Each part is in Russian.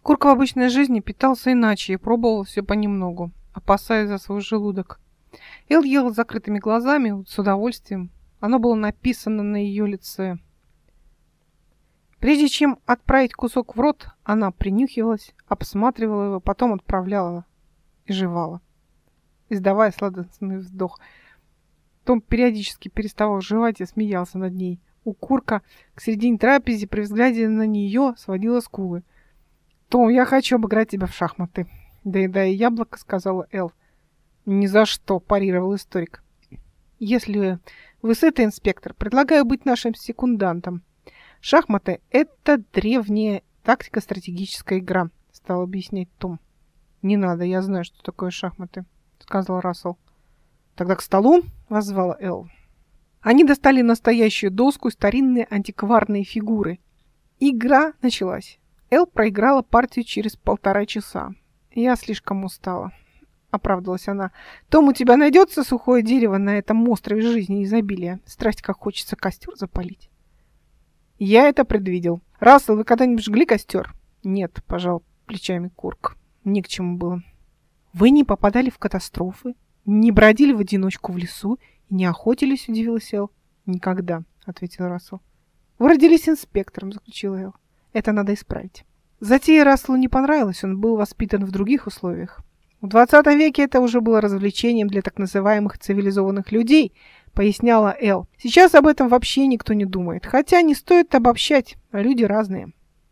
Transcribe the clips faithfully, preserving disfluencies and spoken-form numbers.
Курк в обычной жизни питался иначе и пробовал все понемногу, опасаясь за свой желудок. Эл ела с закрытыми глазами, с удовольствием. Оно было написано на ее лице. Прежде чем отправить кусок в рот, она принюхивалась, обсматривала его, потом отправляла и жевала, издавая сладостный вздох. Том периодически переставал жевать и смеялся над ней. У Курка к середине трапезы при взгляде на нее сводила скулы. «Том, я хочу обыграть тебя в шахматы», — доедая яблоко, сказала Эл. «Ни за что», — парировал историк. «Если вы сытый, инспектор, предлагаю быть нашим секундантом. Шахматы — это древняя тактико-стратегическая игра», — стал объяснять Том. «Не надо, я знаю, что такое шахматы», — сказал Рассел. «Тогда к столу», — воззвала Эл. Они достали настоящую доску и старинные антикварные фигуры. Игра началась. Эл проиграла партию через полтора часа. «Я слишком устала», — оправдалась она. «Том, у тебя найдется сухое дерево на этом острове жизни и изобилия? Страсть, как хочется костер запалить». «Я это предвидел. Рассел, вы когда-нибудь жгли костер?» «Нет», — пожал плечами Курк. «Ни к чему было». «Вы не попадали в катастрофы, не бродили в одиночку в лесу и не охотились?» — удивилась Эл. «Никогда», — ответил Рассел. «Вы родились инспектором», — заключила Эл. «Это надо исправить». Затея Расселу не понравилась, он был воспитан в других условиях. В двадцатом веке это уже было развлечением для так называемых цивилизованных людей, поясняла Эл. Сейчас об этом вообще никто не думает, хотя не стоит обобщать, а люди разные.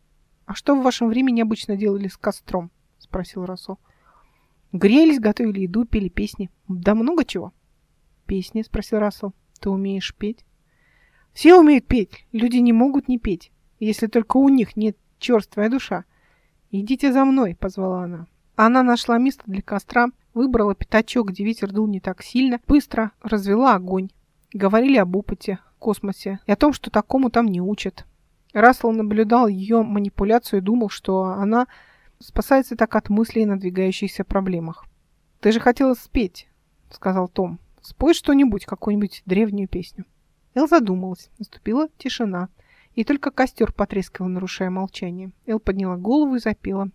«А что в вашем времени обычно делали с костром?» — спросил Рассел. «Грелись, готовили еду, пели песни. Да много чего». «Песни?» — спросил Рассел. «Ты умеешь петь?» «Все умеют петь, люди не могут не петь, если только у них нет черствая душа. «Идите за мной», — позвала она. Она нашла место для костра, выбрала пятачок, где ветер дул не так сильно, быстро развела огонь. Говорили об опыте, космосе и о том, что такому там не учат. Рассел наблюдал ее манипуляцию и думал, что она спасается так от мыслей о надвигающихся проблемах. «Ты же хотела спеть», — сказал Том. «Спой что-нибудь, какую-нибудь древнюю песню». Эл задумалась. Наступила тишина. И только костер потрескивал, нарушая молчание. Эл подняла голову и запела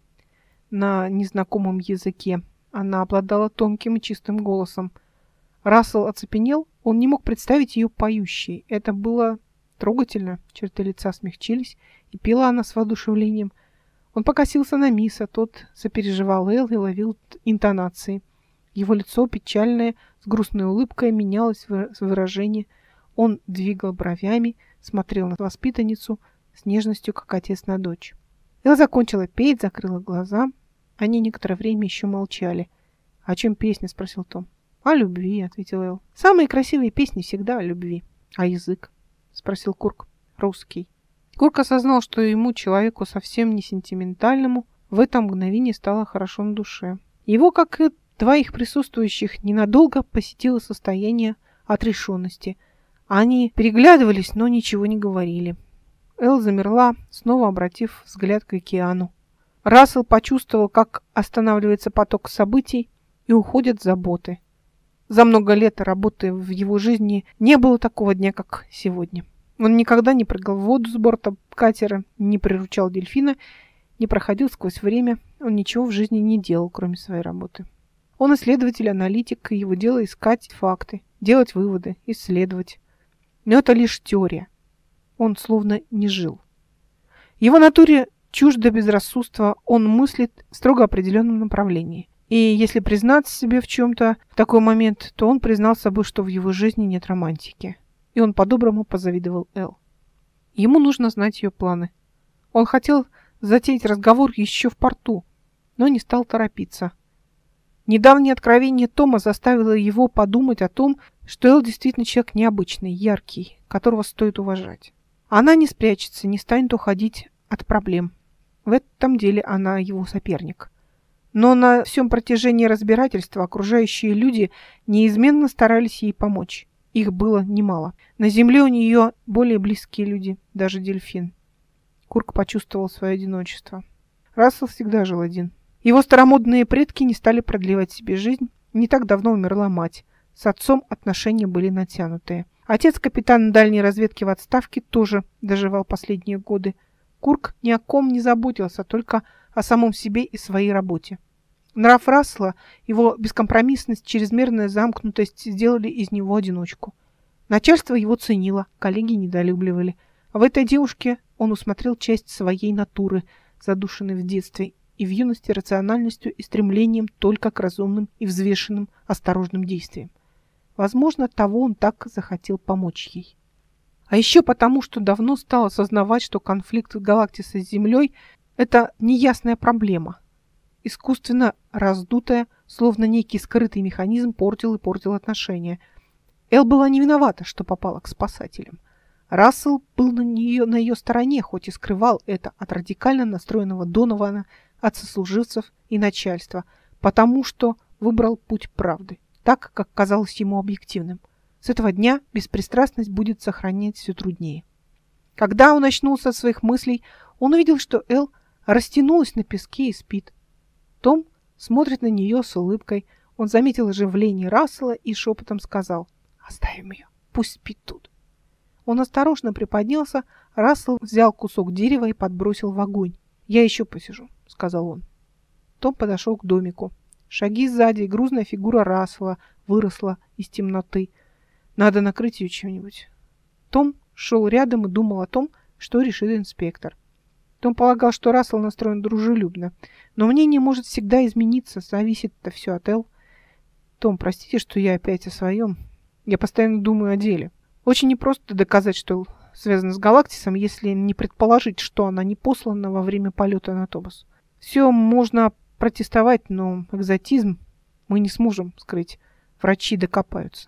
на незнакомом языке. Она обладала тонким и чистым голосом. Рассел оцепенел, он не мог представить ее поющей. Это было трогательно, черты лица смягчились, и пела она с воодушевлением. Он покосился на Миса, тот сопереживал Эл и ловил интонации. Его лицо, печальное, с грустной улыбкой, менялось в выражении. Он двигал бровями, смотрел на воспитанницу с нежностью, как отец на дочь. Эл закончила петь, закрыла глаза. Они некоторое время еще молчали. «О чем песня?» — спросил Том. «О любви», — ответил Эл. «Самые красивые песни всегда о любви». «А язык?» — спросил Курк. «Русский». Курк осознал, что ему, человеку совсем не сентиментальному, в это мгновение стало хорошо на душе. Его, как и двоих присутствующих, ненадолго посетило состояние отрешенности. Они переглядывались, но ничего не говорили. Эл замерла, снова обратив взгляд к океану. Рассел почувствовал, как останавливается поток событий и уходят заботы. За много лет работы в его жизни не было такого дня, как сегодня. Он никогда не прыгал в воду с борта катера, не приручал дельфина, не проходил сквозь время. Он ничего в жизни не делал, кроме своей работы. Он исследователь, аналитик, и его дело искать факты, делать выводы, исследовать. Но это лишь теория. Он словно не жил. Его натуре чуждо безрассудства, он мыслит в строго определенном направлении. И если признаться себе в чем-то в такой момент, то он признал собой, что в его жизни нет романтики. И он по-доброму позавидовал Эл. Ему нужно знать ее планы. Он хотел затеять разговор еще в порту, но не стал торопиться. Недавнее откровение Тома заставило его подумать о том, что Эл действительно человек необычный, яркий, которого стоит уважать. Она не спрячется, не станет уходить от проблем. В этом деле она его соперник. Но на всем протяжении разбирательства окружающие люди неизменно старались ей помочь. Их было немало. На земле у нее более близкие люди, даже дельфин. Курк почувствовал свое одиночество. Рассел всегда жил один. Его старомодные предки не стали продлевать себе жизнь. Не так давно умерла мать. С отцом отношения были натянутые. Отец капитана дальней разведки в отставке тоже доживал последние годы. Курк ни о ком не заботился, только о самом себе и своей работе. Нрав Рассела, его бескомпромиссность, чрезмерная замкнутость сделали из него одиночку. Начальство его ценило, коллеги недолюбливали. А в этой девушке он усмотрел часть своей натуры, задушенной в детстве и в юности рациональностью и стремлением только к разумным и взвешенным, осторожным действиям. Возможно, того он так захотел помочь ей. А еще потому, что давно стал осознавать, что конфликт Галактиса с Землей – это неясная проблема. Искусственно раздутая, словно некий скрытый механизм, портил и портил отношения. Эл была не виновата, что попала к спасателям. Рассел был на, нее, на ее стороне, хоть и скрывал это от радикально настроенного Донована, от сослуживцев и начальства, потому что выбрал путь правды, так, как казалось ему объективным. С этого дня беспристрастность будет сохранять все труднее. Когда он очнулся от своих мыслей, он увидел, что Эл растянулась на песке и спит. Том смотрит на нее с улыбкой. Он заметил оживление Рассела и шепотом сказал: «Оставим ее, пусть спит тут». Он осторожно приподнялся, Рассел взял кусок дерева и подбросил в огонь. «Я еще посижу», — сказал он. Том подошел к домику. Шаги сзади, и грузная фигура Рассела выросла из темноты. Надо накрыть ее чем-нибудь. Том шел рядом и думал о том, что решит инспектор. Том полагал, что Рассел настроен дружелюбно, но мнение может всегда измениться, зависит-то все от Эл. Том, простите, что я опять о своем. Я постоянно думаю о деле. Очень непросто доказать, что Эл связана с Галактисом, если не предположить, что она не послана во время полета на Тобос. Все можно протестовать, но экзотизм мы не сможем скрыть. Врачи докопаются.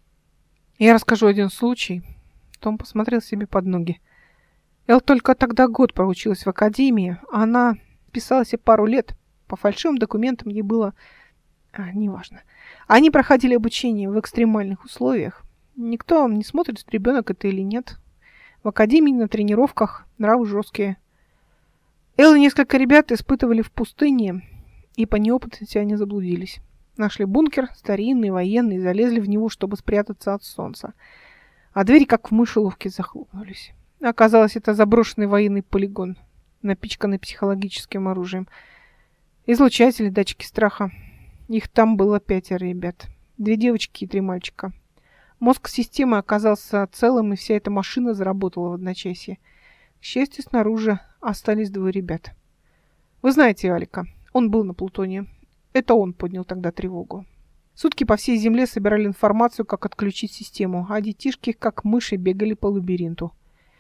Я расскажу один случай. Том посмотрел себе под ноги. Эл только тогда год проучилась в академии, а она писалась и пару лет. По фальшивым документам ей было... А, неважно. Они проходили обучение в экстремальных условиях. Никто не смотрит, ребенок это или нет. В академии на тренировках нравы жесткие. Эл и несколько ребят испытывали в пустыне, и по неопытности они заблудились. Нашли бункер, старинный, военный, залезли в него, чтобы спрятаться от солнца. А двери, как в мышеловке, захлопнулись. Оказалось, это заброшенный военный полигон, напичканный психологическим оружием. Излучатели, датчики страха. Их там было пятеро ребят. Две девочки и три мальчика. Мозг системы оказался целым, и вся эта машина заработала в одночасье. К счастью, снаружи остались двое ребят. Вы знаете Алика. Он был на Плутоне. Это он поднял тогда тревогу. Сутки по всей Земле собирали информацию, как отключить систему, а детишки, как мыши, бегали по лабиринту.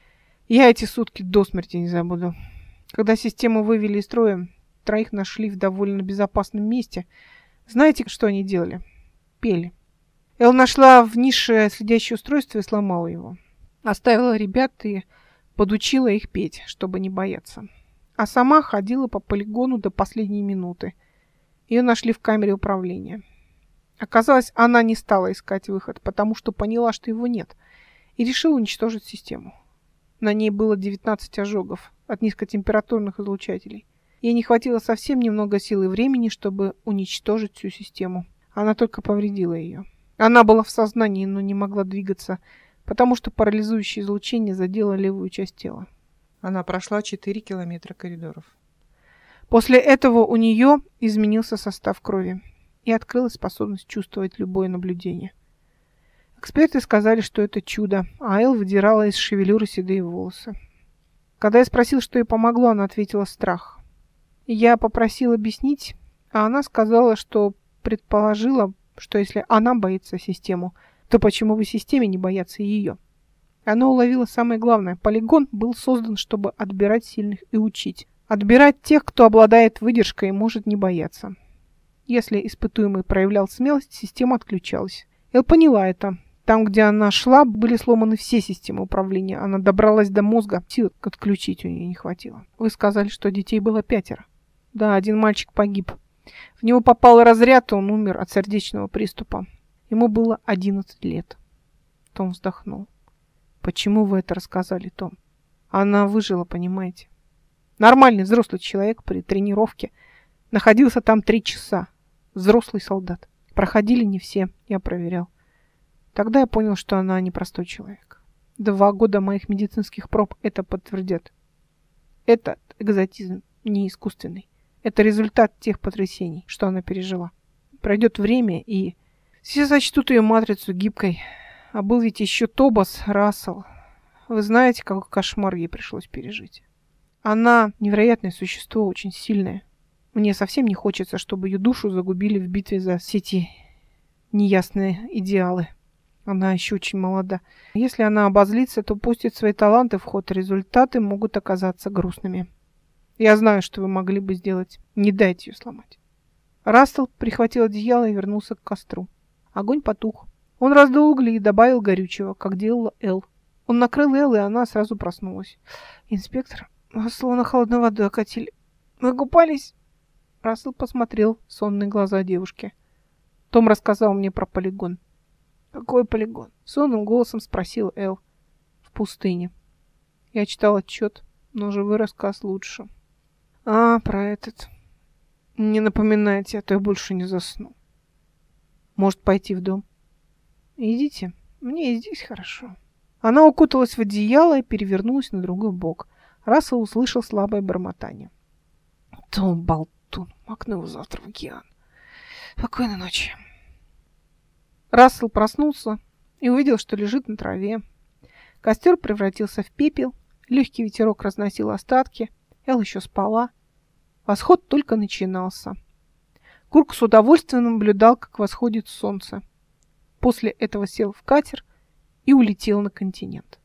Я эти сутки до смерти не забуду. Когда систему вывели из строя, троих нашли в довольно безопасном месте. Знаете, что они делали? Пели. Эл нашла в нише следящее устройство и сломала его. Оставила ребят и подучила их петь, чтобы не бояться. А сама ходила по полигону до последней минуты. Ее нашли в камере управления. Оказалось, она не стала искать выход, потому что поняла, что его нет, и решила уничтожить систему. На ней было девятнадцать ожогов от низкотемпературных излучателей. Ей не хватило совсем немного сил и времени, чтобы уничтожить всю систему. Она только повредила ее. Она была в сознании, но не могла двигаться, потому что парализующее излучение задело левую часть тела. Она прошла четыре километра коридоров. После этого у нее изменился состав крови и открылась способность чувствовать любое наблюдение. Эксперты сказали, что это чудо, а Эл выдирала из шевелюры седые волосы. Когда я спросил, что ей помогло, она ответила: страх. Я попросил объяснить, а она сказала, что предположила, что если она боится систему, то почему бы системе не бояться ее? Она уловила самое главное. Полигон был создан, чтобы отбирать сильных и учить. Отбирать тех, кто обладает выдержкой и может не бояться. Если испытуемый проявлял смелость, система отключалась. Эл поняла это. Там, где она шла, были сломаны все системы управления. Она добралась до мозга. Сил отключить у нее не хватило. Вы сказали, что детей было пятеро. Да, один мальчик погиб. В него попал разряд, и он умер от сердечного приступа. Ему было одиннадцать лет. Том вздохнул. Почему вы это рассказали, Том? Она выжила, понимаете? Нормальный взрослый человек при тренировке. Находился там три часа. Взрослый солдат. Проходили не все, я проверял. Тогда я понял, что она непростой человек. Два года моих медицинских проб это подтвердят. Этот экзотизм не искусственный. Это результат тех потрясений, что она пережила. Пройдет время, и все сочтут ее матрицу гибкой. А был ведь еще Тобас Рассел. Вы знаете, какой кошмар ей пришлось пережить. Она невероятное существо, очень сильное. Мне совсем не хочется, чтобы ее душу загубили в битве за все эти неясные идеалы. Она еще очень молода. Если она обозлится, то пустит свои таланты в ход. Результаты могут оказаться грустными. Я знаю, что вы могли бы сделать. Не дайте ее сломать. Рассел прихватил одеяло и вернулся к костру. Огонь потух. Он раздул угли и добавил горючего, как делала Эл. Он накрыл Эл, и она сразу проснулась. «Инспектор, вас словно холодной водой окатили. Вы купались?» Рассел посмотрел в сонные глаза девушки. «Том рассказал мне про полигон». «Какой полигон?» — сонным голосом спросил Эл. «В пустыне. Я читал отчет, но живой рассказ лучше». «А, про этот. Не напоминайте, а то я больше не засну. Может, пойти в дом?» «Идите, мне и здесь хорошо». Она укуталась в одеяло и перевернулась на другой бок. Рассел услышал слабое бормотание. «Том, болтун, макну его завтра в океан. Спокойной ночи». Рассел проснулся и увидел, что лежит на траве. Костер превратился в пепел, легкий ветерок разносил остатки, Эл еще спала. Восход только начинался. Курк с удовольствием наблюдал, как восходит солнце. После этого сел в катер и улетел на континент.